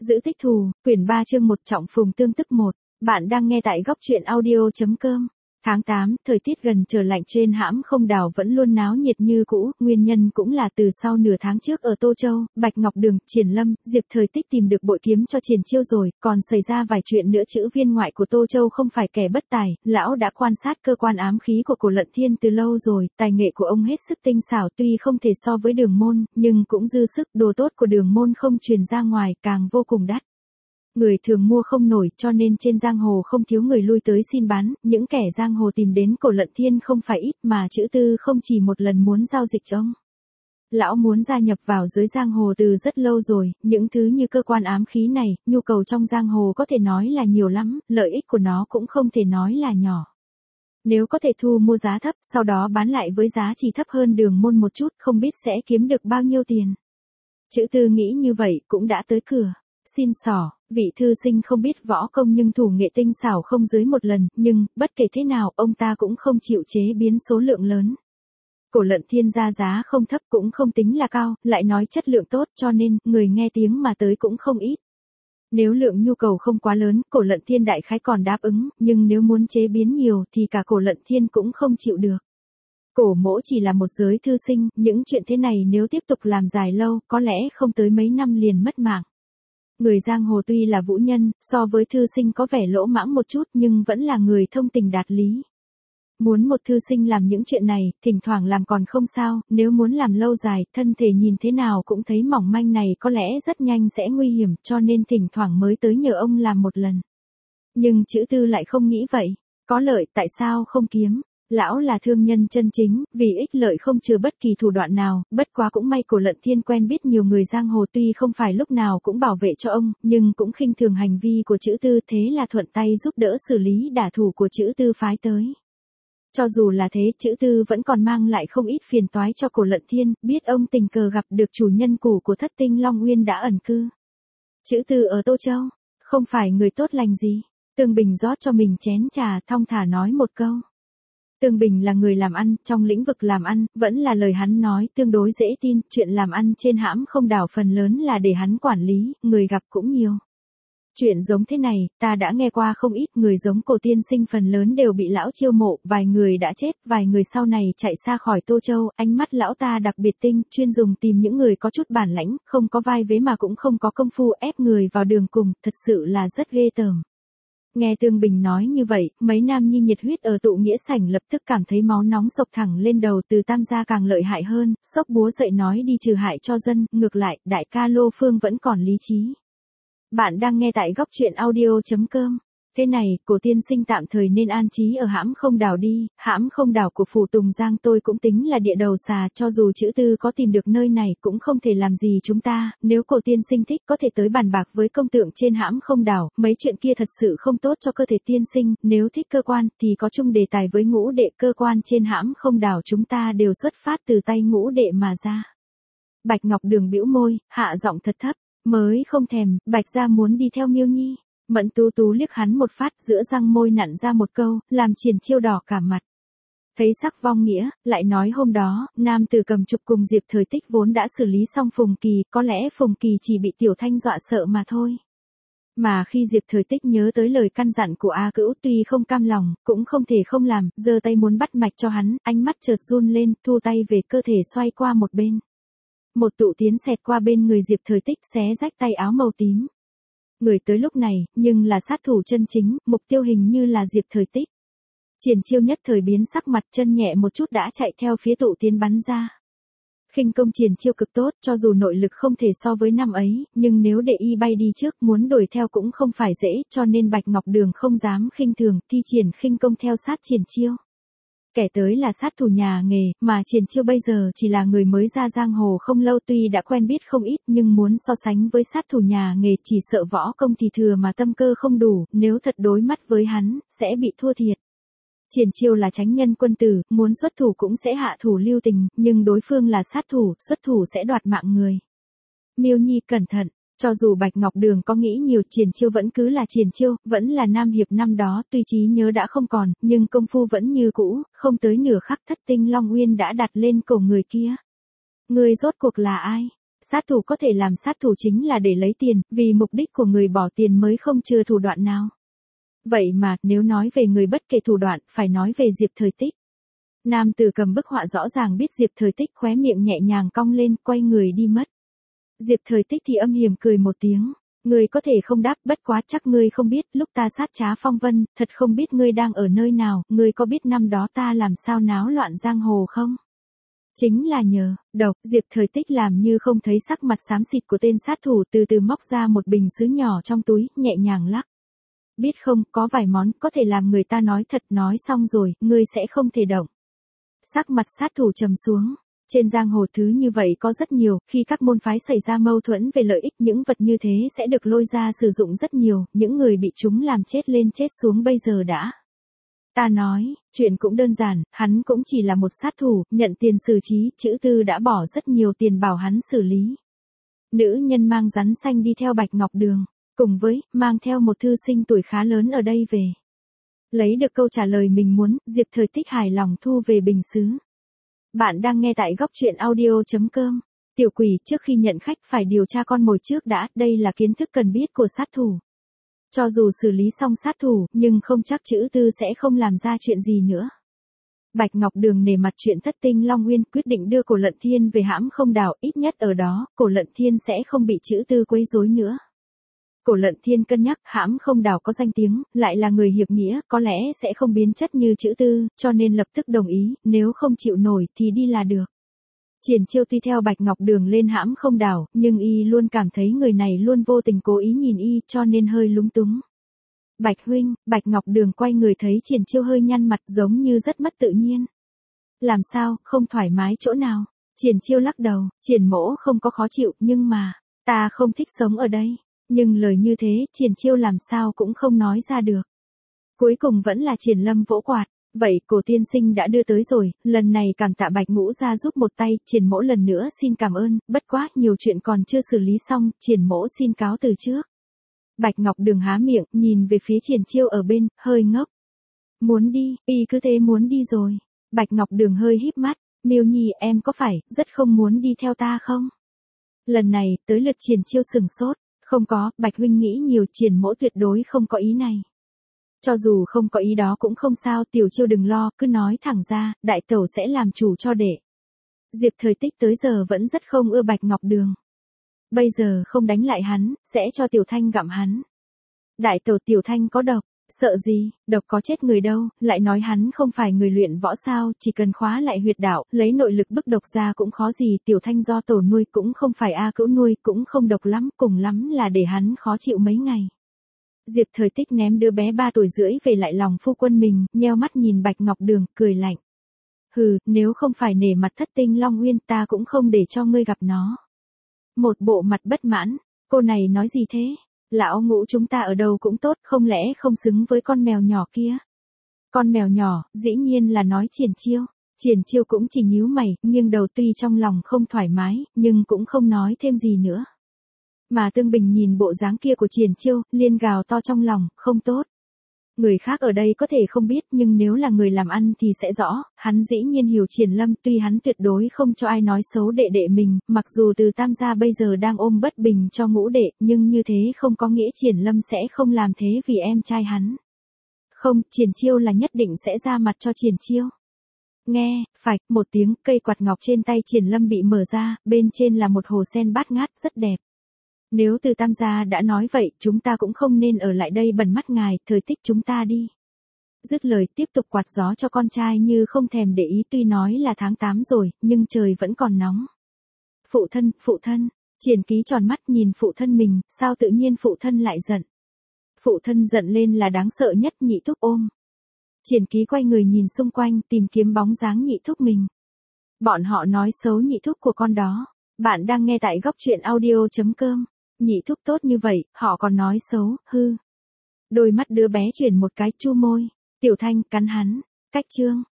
Giữ tích thù, quyển 3 chương 1 trọng phùng tương tức 1. Bạn đang nghe tại góc truyện audio.com. Tháng 8, thời tiết gần trở lạnh trên hãm không đảo vẫn luôn náo nhiệt như cũ, nguyên nhân cũng là từ sau nửa tháng trước ở Tô Châu, Bạch Ngọc Đường, Triển Lâm, Diệp Thời Tích tìm được bội kiếm cho Triển Chiêu rồi, còn xảy ra vài chuyện nữa. Chữ viên ngoại của Tô Châu không phải kẻ bất tài, lão đã quan sát cơ quan ám khí của Cổ Lận Thiên từ lâu rồi, tài nghệ của ông hết sức tinh xảo, tuy không thể so với Đường Môn, nhưng cũng dư sức, đồ tốt của Đường Môn không truyền ra ngoài, càng vô cùng đắt. Người thường mua không nổi, cho nên trên giang hồ không thiếu người lui tới xin bán, những kẻ giang hồ tìm đến Cổ Lận Thiên không phải ít, mà Chữ Tư không chỉ một lần muốn giao dịch cho ông. Lão muốn gia nhập vào giới giang hồ từ rất lâu rồi, những thứ như cơ quan ám khí này, nhu cầu trong giang hồ có thể nói là nhiều lắm, lợi ích của nó cũng không thể nói là nhỏ. Nếu có thể thu mua giá thấp, sau đó bán lại với giá chỉ thấp hơn Đường Môn một chút, không biết sẽ kiếm được bao nhiêu tiền. Chữ Tư nghĩ như vậy, cũng đã tới cửa. Xin xỏ, vị thư sinh không biết võ công nhưng thủ nghệ tinh xảo không dưới một lần, nhưng, bất kể thế nào, ông ta cũng không chịu chế biến số lượng lớn. Cổ Lận Thiên ra giá không thấp cũng không tính là cao, lại nói chất lượng tốt, cho nên, người nghe tiếng mà tới cũng không ít. Nếu lượng nhu cầu không quá lớn, Cổ Lận Thiên đại khái còn đáp ứng, nhưng nếu muốn chế biến nhiều thì cả Cổ Lận Thiên cũng không chịu được. Cổ Mỗ chỉ là một giới thư sinh, những chuyện thế này nếu tiếp tục làm dài lâu, có lẽ không tới mấy năm liền mất mạng. Người giang hồ tuy là vũ nhân, so với thư sinh có vẻ lỗ mãng một chút nhưng vẫn là người thông tình đạt lý. Muốn một thư sinh làm những chuyện này, thỉnh thoảng làm còn không sao, nếu muốn làm lâu dài, thân thể nhìn thế nào cũng thấy mỏng manh này có lẽ rất nhanh sẽ nguy hiểm, cho nên thỉnh thoảng mới tới nhờ ông làm một lần. Nhưng Chữ Tư lại không nghĩ vậy, có lợi tại sao không kiếm? Lão là thương nhân chân chính, vì ích lợi không chừa bất kỳ thủ đoạn nào, bất quá cũng may Cổ Lận Thiên quen biết nhiều người giang hồ tuy không phải lúc nào cũng bảo vệ cho ông, nhưng cũng khinh thường hành vi của Chữ Tư, thế là thuận tay giúp đỡ xử lý đả thủ của Chữ Tư phái tới. Cho dù là thế, Chữ Tư vẫn còn mang lại không ít phiền toái cho Cổ Lận Thiên, biết ông tình cờ gặp được chủ nhân cũ của Thất Tinh Long Uyên đã ẩn cư. Chữ Tư ở Tô Châu, không phải người tốt lành gì. Tương Bình rót cho mình chén trà, thong thả nói một câu. Tương Bình là người làm ăn, trong lĩnh vực làm ăn, vẫn là lời hắn nói tương đối dễ tin, chuyện làm ăn trên hãm không đảo phần lớn là để hắn quản lý, người gặp cũng nhiều. Chuyện giống thế này, ta đã nghe qua không ít, người giống Cổ tiên sinh phần lớn đều bị lão chiêu mộ, vài người đã chết, vài người sau này chạy xa khỏi Tô Châu, ánh mắt lão ta đặc biệt tinh, chuyên dùng tìm những người có chút bản lãnh, không có vai vế mà cũng không có công phu, ép người vào đường cùng, thật sự là rất ghê tởm. Nghe Tương Bình nói như vậy, mấy nam nhi nhiệt huyết ở tụ nghĩa sảnh lập tức cảm thấy máu nóng sộc thẳng lên đầu, Từ Tam gia càng lợi hại hơn, xốc búa dậy nói đi trừ hại cho dân, ngược lại, đại ca Lô Phương vẫn còn lý trí. Bạn đang nghe tại góc truyện audio.com. Thế này, Cổ tiên sinh tạm thời nên an trí ở hãm không đảo đi, hãm không đảo của phủ Tùng Giang tôi cũng tính là địa đầu xà, cho dù Chữ Tư có tìm được nơi này cũng không thể làm gì chúng ta, nếu Cổ tiên sinh thích có thể tới bàn bạc với công tượng trên hãm không đảo, mấy chuyện kia thật sự không tốt cho cơ thể tiên sinh, nếu thích cơ quan thì có chung đề tài với Ngũ đệ, cơ quan trên hãm không đảo chúng ta đều xuất phát từ tay Ngũ đệ mà ra. Bạch Ngọc Đường bĩu môi, hạ giọng thật thấp, mới không thèm, Bạch gia muốn đi theo Miêu Nhi. Mẫn Tú Tú liếc hắn một phát, giữa răng môi nặn ra một câu, làm Triển Chiêu đỏ cả mặt. Thấy sắc vong nghĩa, lại nói hôm đó, nam tử cầm trục cùng Diệp Thời Tích vốn đã xử lý xong Phùng Kỳ, có lẽ Phùng Kỳ chỉ bị Tiểu Thanh dọa sợ mà thôi. Mà khi Diệp Thời Tích nhớ tới lời căn dặn của A Cữu, tuy không cam lòng, cũng không thể không làm, giơ tay muốn bắt mạch cho hắn, ánh mắt chợt run lên, thu tay về cơ thể xoay qua một bên. Một tụ tiến xẹt qua bên người Diệp Thời Tích, xé rách tay áo màu tím. Người tới lúc này, nhưng là sát thủ chân chính, mục tiêu hình như là Diệp Thời Tích. Triển Chiêu nhất thời biến sắc mặt, chân nhẹ một chút đã chạy theo phía tụ tiến bắn ra. Khinh công Triển Chiêu cực tốt, cho dù nội lực không thể so với năm ấy, nhưng nếu để y bay đi trước muốn đuổi theo cũng không phải dễ, cho nên Bạch Ngọc Đường không dám khinh thường, thi triển khinh công theo sát Triển Chiêu. Kẻ tới là sát thủ nhà nghề, mà Triển Chiêu bây giờ chỉ là người mới ra giang hồ không lâu, tuy đã quen biết không ít nhưng muốn so sánh với sát thủ nhà nghề chỉ sợ võ công thì thừa mà tâm cơ không đủ, nếu thật đối mắt với hắn, sẽ bị thua thiệt. Triển Chiêu là chánh nhân quân tử, muốn xuất thủ cũng sẽ hạ thủ lưu tình, nhưng đối phương là sát thủ, xuất thủ sẽ đoạt mạng người. Miêu Nhi cẩn thận. Cho dù Bạch Ngọc Đường có nghĩ nhiều, Triển Chiêu vẫn cứ là Triển Chiêu, vẫn là nam hiệp năm đó, tuy trí nhớ đã không còn, nhưng công phu vẫn như cũ, không tới nửa khắc Thất Tinh Long Uyên đã đặt lên cổ người kia. Người rốt cuộc là ai? Sát thủ có thể làm sát thủ chính là để lấy tiền, vì mục đích của người bỏ tiền mới không chừa thủ đoạn nào. Vậy mà, nếu nói về người bất kể thủ đoạn, phải nói về Diệp Thời Tích. Nam tử cầm bức họa rõ ràng biết Diệp Thời Tích, khóe miệng nhẹ nhàng cong lên, quay người đi mất. Diệp Thời Tích thì âm hiểm cười một tiếng. Ngươi có thể không đáp, bất quá chắc ngươi không biết, lúc ta sát Trá Phong Vân, thật không biết ngươi đang ở nơi nào, ngươi có biết năm đó ta làm sao náo loạn giang hồ không? Chính là nhờ, độc, Diệp Thời Tích làm như không thấy sắc mặt xám xịt của tên sát thủ, từ từ móc ra một bình sứ nhỏ trong túi, nhẹ nhàng lắc. Biết không, có vài món, có thể làm người ta nói thật, nói xong rồi, ngươi sẽ không thể động. Sắc mặt sát thủ trầm xuống. Trên giang hồ thứ như vậy có rất nhiều, khi các môn phái xảy ra mâu thuẫn về lợi ích, những vật như thế sẽ được lôi ra sử dụng rất nhiều, những người bị chúng làm chết lên chết xuống bây giờ đã. Ta nói, chuyện cũng đơn giản, hắn cũng chỉ là một sát thủ, nhận tiền xử trí, chữ Tư đã bỏ rất nhiều tiền bảo hắn xử lý. Nữ nhân mang rắn xanh đi theo Bạch Ngọc Đường, cùng với, mang theo một thư sinh tuổi khá lớn ở đây về. Lấy được câu trả lời mình muốn, Diệp Thời Tích hài lòng thu về bình sứ. Bạn đang nghe tại góc truyện audio.com. Tiểu quỷ, trước khi nhận khách phải điều tra con mồi trước đã, đây là kiến thức cần biết của sát thủ. Cho dù xử lý xong sát thủ, nhưng không chắc chữ Tư sẽ không làm ra chuyện gì nữa. Bạch Ngọc Đường nể mặt chuyện thất tinh Long Nguyên, quyết định đưa Cổ Lận Thiên về hãm không đảo, ít nhất ở đó, Cổ Lận Thiên sẽ không bị chữ Tư quấy rối nữa. Cổ Lận Thiên cân nhắc, hãm không đảo có danh tiếng, lại là người hiệp nghĩa, có lẽ sẽ không biến chất như chữ Tư, cho nên lập tức đồng ý, nếu không chịu nổi thì đi là được. Triển Chiêu tuy theo Bạch Ngọc Đường lên hãm không đảo, nhưng y luôn cảm thấy người này luôn vô tình cố ý nhìn y, cho nên hơi lúng túng. Bạch huynh, Bạch Ngọc Đường quay người thấy Triển Chiêu hơi nhăn mặt giống như rất mất tự nhiên. Làm sao, không thoải mái chỗ nào? Triển Chiêu lắc đầu, Triển mỗ không có khó chịu, nhưng mà, ta không thích sống ở đây. Nhưng lời như thế, Triển Chiêu làm sao cũng không nói ra được. Cuối cùng vẫn là Triển Lâm vỗ quạt. Vậy, Cổ tiên sinh đã đưa tới rồi, lần này cảm tạ Bạch Ngũ gia giúp một tay, Triển mỗ lần nữa xin cảm ơn, bất quá, nhiều chuyện còn chưa xử lý xong, Triển mỗ xin cáo từ trước. Bạch Ngọc Đường há miệng, nhìn về phía Triển Chiêu ở bên, hơi ngốc. Muốn đi, y cứ thế muốn đi rồi. Bạch Ngọc Đường hơi híp mắt, Miêu Nhi em có phải, rất không muốn đi theo ta không? Lần này, tới lượt Triển Chiêu sừng sốt. Không có, Bạch huynh nghĩ nhiều, Triển mỗ tuyệt đối không có ý này. Cho dù không có ý đó cũng không sao, Tiểu Chiêu đừng lo, cứ nói thẳng ra, đại tẩu sẽ làm chủ cho đệ. Diệp Thời Tích tới giờ vẫn rất không ưa Bạch Ngọc Đường. Bây giờ không đánh lại hắn, sẽ cho Tiểu Thanh gặm hắn. Đại tẩu Tiểu Thanh có độc, sợ gì, độc có chết người đâu, lại nói hắn không phải người luyện võ sao, chỉ cần khóa lại huyệt đạo, lấy nội lực bức độc ra cũng khó gì, Tiểu Thanh do tổ nuôi cũng không phải A Cữu nuôi, cũng không độc lắm, cùng lắm là để hắn khó chịu mấy ngày. Diệp Thời Tích ném đứa bé 3 tuổi rưỡi về lại lòng phu quân mình, nheo mắt nhìn Bạch Ngọc Đường, cười lạnh. Hừ, nếu không phải nể mặt thất tinh Long Nguyên ta cũng không để cho ngươi gặp nó. Một bộ mặt bất mãn, cô này nói gì thế? Lão Ngũ chúng ta ở đâu cũng tốt, không lẽ không xứng với con mèo nhỏ kia? Con mèo nhỏ, dĩ nhiên là nói Triển Chiêu. Triển Chiêu cũng chỉ nhíu mày, nghiêng đầu tuy trong lòng không thoải mái, nhưng cũng không nói thêm gì nữa. Mà Tương Bình nhìn bộ dáng kia của Triển Chiêu, liên gào to trong lòng, không tốt. Người khác ở đây có thể không biết, nhưng nếu là người làm ăn thì sẽ rõ, hắn dĩ nhiên hiểu Triển Lâm, tuy hắn tuyệt đối không cho ai nói xấu đệ đệ mình, mặc dù Từ Tam gia bây giờ đang ôm bất bình cho Ngũ đệ, nhưng như thế không có nghĩa Triển Lâm sẽ không làm thế vì em trai hắn. Không, Triển Chiêu là nhất định sẽ ra mặt cho Triển Chiêu. Nghe, phạch, một tiếng, cây quạt ngọc trên tay Triển Lâm bị mở ra, bên trên là một hồ sen bát ngát, rất đẹp. Nếu Từ Tam gia đã nói vậy, chúng ta cũng không nên ở lại đây bẩn mắt ngài, Thời Tích chúng ta đi. Dứt lời tiếp tục quạt gió cho con trai như không thèm để ý, tuy nói là tháng 8 rồi, nhưng trời vẫn còn nóng. Phụ thân, Triển Ký tròn mắt nhìn phụ thân mình, sao tự nhiên phụ thân lại giận. Phụ thân giận lên là đáng sợ nhất, Nhị thúc ôm. Triển Ký quay người nhìn xung quanh tìm kiếm bóng dáng Nhị thúc mình. Bọn họ nói xấu Nhị thúc của con đó. Bạn đang nghe tại góc truyện audio.com. Nhị thúc tốt như vậy, họ còn nói xấu, hư. Đôi mắt đứa bé chuyển một cái, chu môi. Tiểu Thanh cắn hắn. Cách chương.